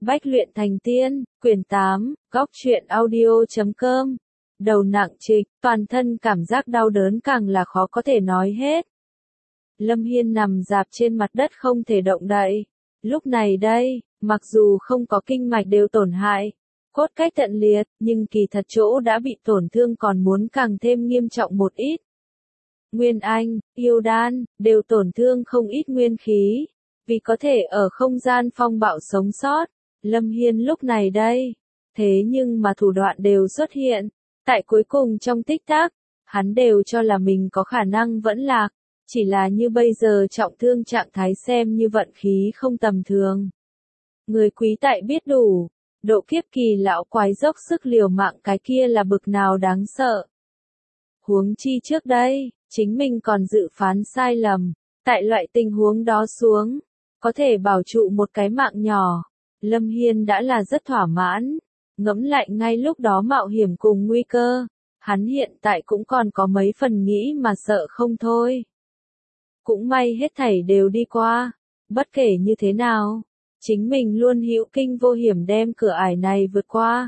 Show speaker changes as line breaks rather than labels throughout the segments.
Bách luyện thành tiên, quyển 8, góc truyện audio.com. Đầu nặng trịch, toàn thân cảm giác đau đớn càng là khó có thể nói hết. Lâm Hiên nằm rạp trên mặt đất không thể động đậy. Lúc này đây, mặc dù không có kinh mạch đều tổn hại, cốt cách tận liệt, nhưng kỳ thật chỗ đã bị tổn thương còn muốn càng thêm nghiêm trọng một ít. Nguyên Anh, yêu đan, đều tổn thương không ít nguyên khí, vì có thể ở không gian phong bạo sống sót. Lâm Hiên lúc này đây, thế nhưng mà thủ đoạn đều xuất hiện, tại cuối cùng trong tích tắc, hắn đều cho là mình có khả năng vẫn lạc, chỉ là như bây giờ trọng thương trạng thái xem như vận khí không tầm thường. Người quý tại biết đủ, độ kiếp kỳ lão quái dốc sức liều mạng cái kia là bực nào đáng sợ. Huống chi trước đây, chính mình còn dự phán sai lầm, tại loại tình huống đó xuống, có thể bảo trụ một cái mạng nhỏ. Lâm Hiên đã là rất thỏa mãn, ngẫm lại ngay lúc đó mạo hiểm cùng nguy cơ, hắn hiện tại cũng còn có mấy phần nghĩ mà sợ không thôi. Cũng may hết thảy đều đi qua, bất kể như thế nào, chính mình luôn hữu kinh vô hiểm đem cửa ải này vượt qua.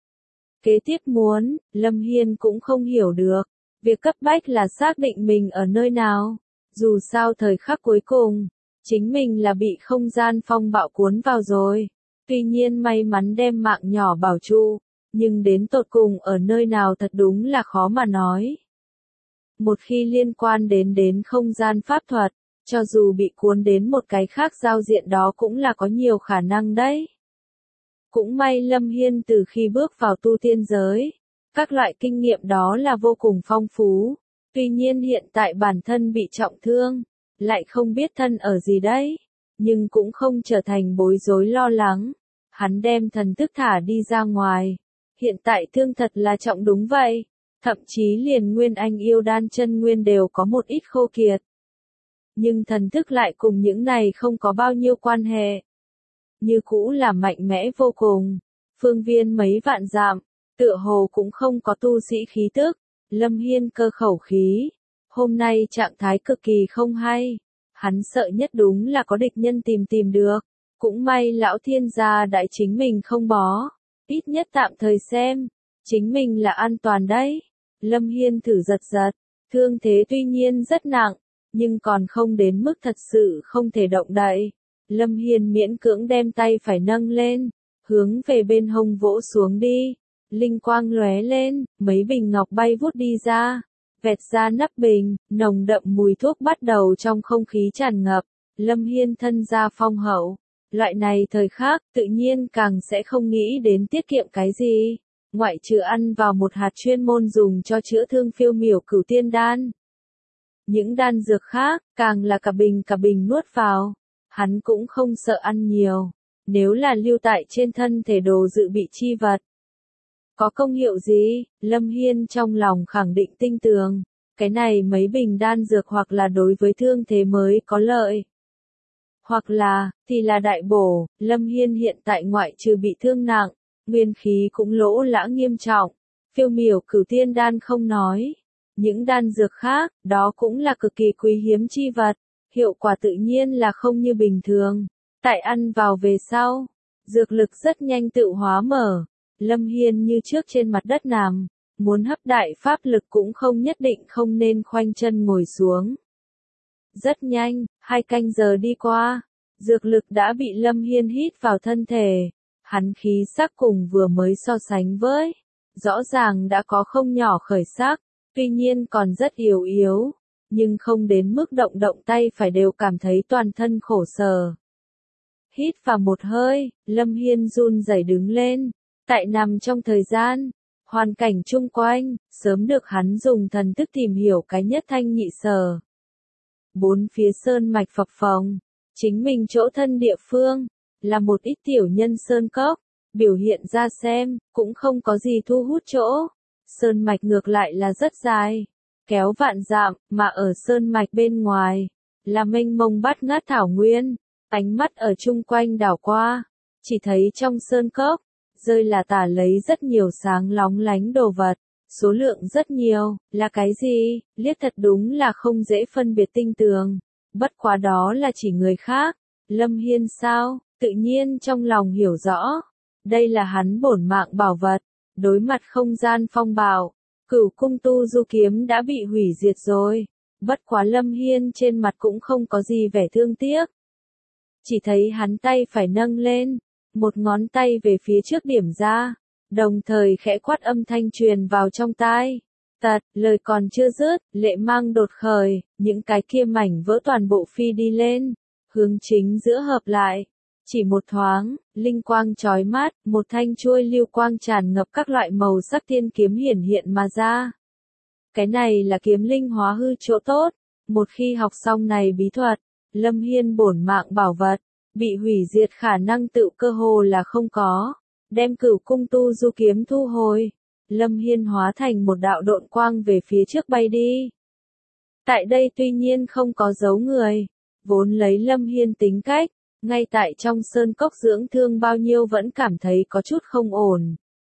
Kế tiếp muốn, Lâm Hiên cũng không hiểu được, việc cấp bách là xác định mình ở nơi nào, dù sao thời khắc cuối cùng, chính mình là bị không gian phong bạo cuốn vào rồi. Tuy nhiên may mắn đem mạng nhỏ bảo trụ, nhưng đến tột cùng ở nơi nào thật đúng là khó mà nói. Một khi liên quan đến không gian pháp thuật, cho dù bị cuốn đến một cái khác giao diện đó cũng là có nhiều khả năng đấy. Cũng may Lâm Hiên từ khi bước vào tu tiên giới, các loại kinh nghiệm đó là vô cùng phong phú, tuy nhiên hiện tại bản thân bị trọng thương, lại không biết thân ở gì đấy. Nhưng cũng không trở thành bối rối lo lắng. Hắn đem thần thức thả đi ra ngoài. Hiện tại thương thật là trọng đúng vậy. Thậm chí liền Nguyên Anh yêu đan chân nguyên đều có một ít khô kiệt. Nhưng thần thức lại cùng những này không có bao nhiêu quan hệ. Như cũ là mạnh mẽ vô cùng. Phương viên mấy vạn dặm, tựa hồ cũng không có tu sĩ khí tức. Lâm Hiên cơ khẩu khí. Hôm nay trạng thái cực kỳ không hay. Hắn sợ nhất đúng là có địch nhân tìm được. Cũng may lão thiên gia đại chính mình không bó. Ít nhất tạm thời xem. Chính mình là an toàn đấy. Lâm Hiên thử giật. Thương thế tuy nhiên rất nặng. Nhưng còn không đến mức thật sự không thể động đậy. Lâm Hiên miễn cưỡng đem tay phải nâng lên. Hướng về bên hông vỗ xuống đi. Linh quang lóe lên. Mấy bình ngọc bay vút đi ra. Vẹt ra nắp bình, nồng đậm mùi thuốc bắt đầu trong không khí tràn ngập. Lâm Hiên thân ra phong hậu. Loại này thời khắc, tự nhiên càng sẽ không nghĩ đến tiết kiệm cái gì. Ngoại trừ ăn vào một hạt chuyên môn dùng cho chữa thương phiêu miểu cửu tiên đan. Những đan dược khác, càng là cả bình nuốt vào. Hắn cũng không sợ ăn nhiều. Nếu là lưu tại trên thân thể đồ dự bị chi vật. Có công hiệu gì? Lâm Hiên trong lòng khẳng định tinh tường. Cái này mấy bình đan dược hoặc là đối với thương thế mới có lợi. Hoặc là, thì là đại bổ. Lâm Hiên hiện tại ngoại trừ bị thương nặng, nguyên khí cũng lỗ lã nghiêm trọng. Phiêu miểu cửu tiên đan không nói. Những đan dược khác, đó cũng là cực kỳ quý hiếm chi vật. Hiệu quả tự nhiên là không như bình thường. Tại ăn vào về sau, dược lực rất nhanh tự hóa mở. Lâm Hiên như trước trên mặt đất nằm, muốn hấp đại pháp lực cũng không nhất định không nên khoanh chân ngồi xuống. Rất nhanh, 2 canh giờ đi qua, dược lực đã bị Lâm Hiên hít vào thân thể, hắn khí sắc cùng vừa mới so sánh với, rõ ràng đã có không nhỏ khởi sắc, tuy nhiên còn rất yếu, nhưng không đến mức động tay phải đều cảm thấy toàn thân khổ sở. Hít vào một hơi, Lâm Hiên run rẩy đứng lên. Tại nằm trong thời gian, hoàn cảnh chung quanh, sớm được hắn dùng thần thức tìm hiểu cái nhất thanh nhị sở. 4 phía sơn mạch phập phồng, chính mình chỗ thân địa phương, là một ít tiểu nhân sơn cốc, biểu hiện ra xem, cũng không có gì thu hút chỗ. Sơn mạch ngược lại là rất dài, kéo vạn dặm, mà ở sơn mạch bên ngoài, là mênh mông bát ngát thảo nguyên, ánh mắt ở chung quanh đảo qua, chỉ thấy trong sơn cốc, rơi là tả lấy rất nhiều sáng lóng lánh đồ vật, số lượng rất nhiều, là cái gì, liếc thật đúng là không dễ phân biệt tinh tường, bất quá đó là chỉ người khác, Lâm Hiên sao, tự nhiên trong lòng hiểu rõ, đây là hắn bổn mạng bảo vật, đối mặt không gian phong bạo, Cửu Cung Tu Du kiếm đã bị hủy diệt rồi, bất quá Lâm Hiên trên mặt cũng không có gì vẻ thương tiếc. Chỉ thấy hắn tay phải nâng lên, một ngón tay về phía trước điểm ra, đồng thời khẽ quát âm thanh truyền vào trong tai. Tật, lời còn chưa dứt, lệ mang đột khởi, những cái kia mảnh vỡ toàn bộ phi đi lên, hướng chính giữa hợp lại. Chỉ một thoáng, linh quang chói mắt, một thanh chuôi lưu quang tràn ngập các loại màu sắc thiên kiếm hiển hiện mà ra. Cái này là kiếm linh hóa hư chỗ tốt, một khi học xong này bí thuật, Lâm Hiên bổn mạng bảo vật, bị hủy diệt khả năng tự cơ hồ là không có. Đem Cửu Cung Tu Du kiếm thu hồi, Lâm Hiên hóa thành một đạo độn quang về phía trước bay đi. Tại đây tuy nhiên không có dấu người, vốn lấy Lâm Hiên tính cách, ngay tại trong sơn cốc dưỡng thương bao nhiêu vẫn cảm thấy có chút không ổn.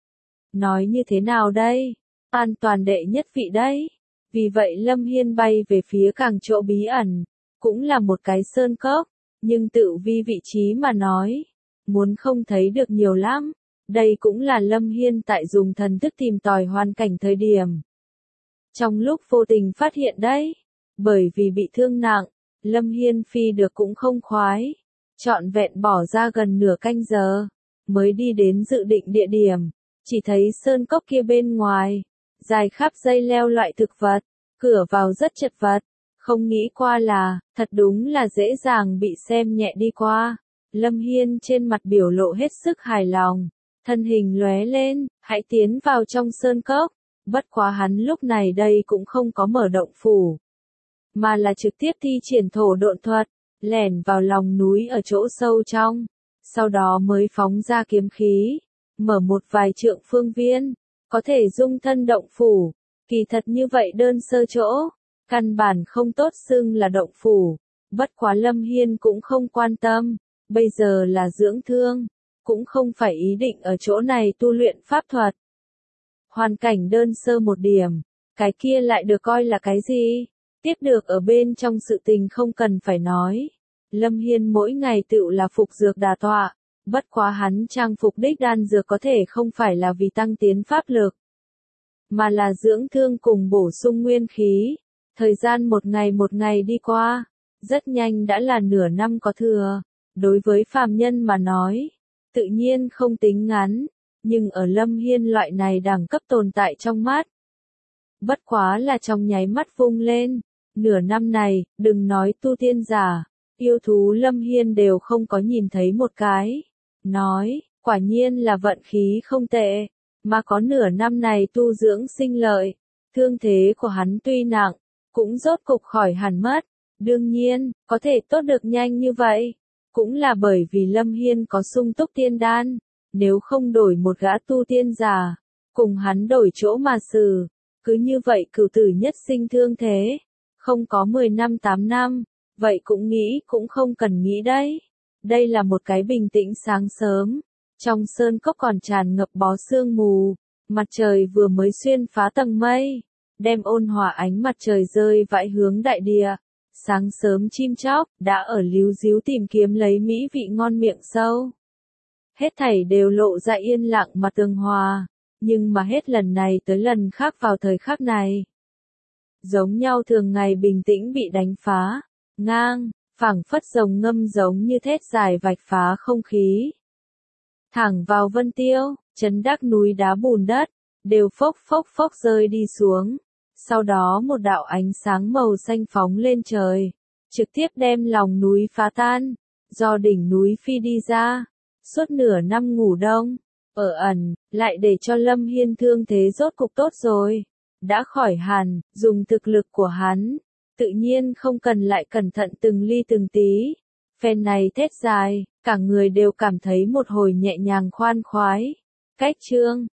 Nói như thế nào đây? An toàn đệ nhất vị đấy. Vì vậy Lâm Hiên bay về phía càng chỗ bí ẩn, cũng là một cái sơn cốc, nhưng tự vi vị trí mà nói, muốn không thấy được nhiều lắm. Đây cũng là Lâm Hiên tại dùng thần thức tìm tòi hoàn cảnh thời điểm. Trong lúc vô tình phát hiện đấy, bởi vì bị thương nặng, Lâm Hiên phi được cũng không khoái, trọn vẹn bỏ ra gần nửa canh giờ, mới đi đến dự định địa điểm, chỉ thấy sơn cốc kia bên ngoài, dài khắp dây leo loại thực vật, cửa vào rất chật vật, không nghĩ qua là, thật đúng là dễ dàng bị xem nhẹ đi qua. Lâm Hiên trên mặt biểu lộ hết sức hài lòng. Thân hình lóe lên, hãy tiến vào trong sơn cốc, bất quá hắn lúc này đây cũng không có mở động phủ, mà là trực tiếp thi triển thổ độn thuật, lẻn vào lòng núi ở chỗ sâu trong, sau đó mới phóng ra kiếm khí, mở một vài trượng phương viên, có thể dung thân động phủ, kỳ thật như vậy đơn sơ chỗ, căn bản không tốt xưng là động phủ, bất quá Lâm Hiên cũng không quan tâm, bây giờ là dưỡng thương. Cũng không phải ý định ở chỗ này tu luyện pháp thuật. Hoàn cảnh đơn sơ một điểm, cái kia lại được coi là cái gì? Tiếp được ở bên trong sự tình không cần phải nói. Lâm Hiên mỗi ngày tựu là phục dược đà tọa, bất quá hắn trang phục đích đan dược có thể không phải là vì tăng tiến pháp lực, mà là dưỡng thương cùng bổ sung nguyên khí. Thời gian một ngày đi qua, rất nhanh đã là nửa năm có thừa, đối với phàm nhân mà nói. Tự nhiên không tính ngắn, nhưng ở Lâm Hiên loại này đẳng cấp tồn tại trong mắt. Bất quá là trong nháy mắt vung lên, nửa năm này, đừng nói tu tiên giả, yêu thú Lâm Hiên đều không có nhìn thấy một cái. Nói, quả nhiên là vận khí không tệ, mà có nửa năm này tu dưỡng sinh lợi, thương thế của hắn tuy nặng, cũng rốt cục khỏi hẳn mất. Đương nhiên, có thể tốt được nhanh như vậy. Cũng là bởi vì Lâm Hiên có sung túc tiên đan, nếu không đổi một gã tu tiên giả, cùng hắn đổi chỗ mà xử, cứ như vậy cửu tử nhất sinh thương thế, không có 10 năm 8 năm, vậy cũng nghĩ cũng không cần nghĩ đấy. Đây là một cái bình tĩnh sáng sớm, trong sơn cốc còn tràn ngập bó sương mù, mặt trời vừa mới xuyên phá tầng mây, đem ôn hòa ánh mặt trời rơi vãi hướng đại địa. Sáng sớm chim chóc, đã ở líu díu tìm kiếm lấy mỹ vị ngon miệng sâu. Hết thảy đều lộ ra yên lặng mà tường hòa, nhưng mà hết lần này tới lần khác vào thời khắc này. Giống nhau thường ngày bình tĩnh bị đánh phá, ngang, phảng phất rồng ngâm giống như thét dài vạch phá không khí. Thẳng vào vân tiêu, chấn đắc núi đá bùn đất, đều phốc phốc phốc rơi đi xuống. Sau đó một đạo ánh sáng màu xanh phóng lên trời, trực tiếp đem lòng núi phá tan, do đỉnh núi phi đi ra. Suốt nửa năm ngủ đông, ở ẩn, lại để cho Lâm Hiên thương thế rốt cục tốt rồi. Đã khỏi hẳn, dùng thực lực của hắn, tự nhiên không cần lại cẩn thận từng ly từng tí. Phen này thét dài, cả người đều cảm thấy một hồi nhẹ nhàng khoan khoái. Cách chương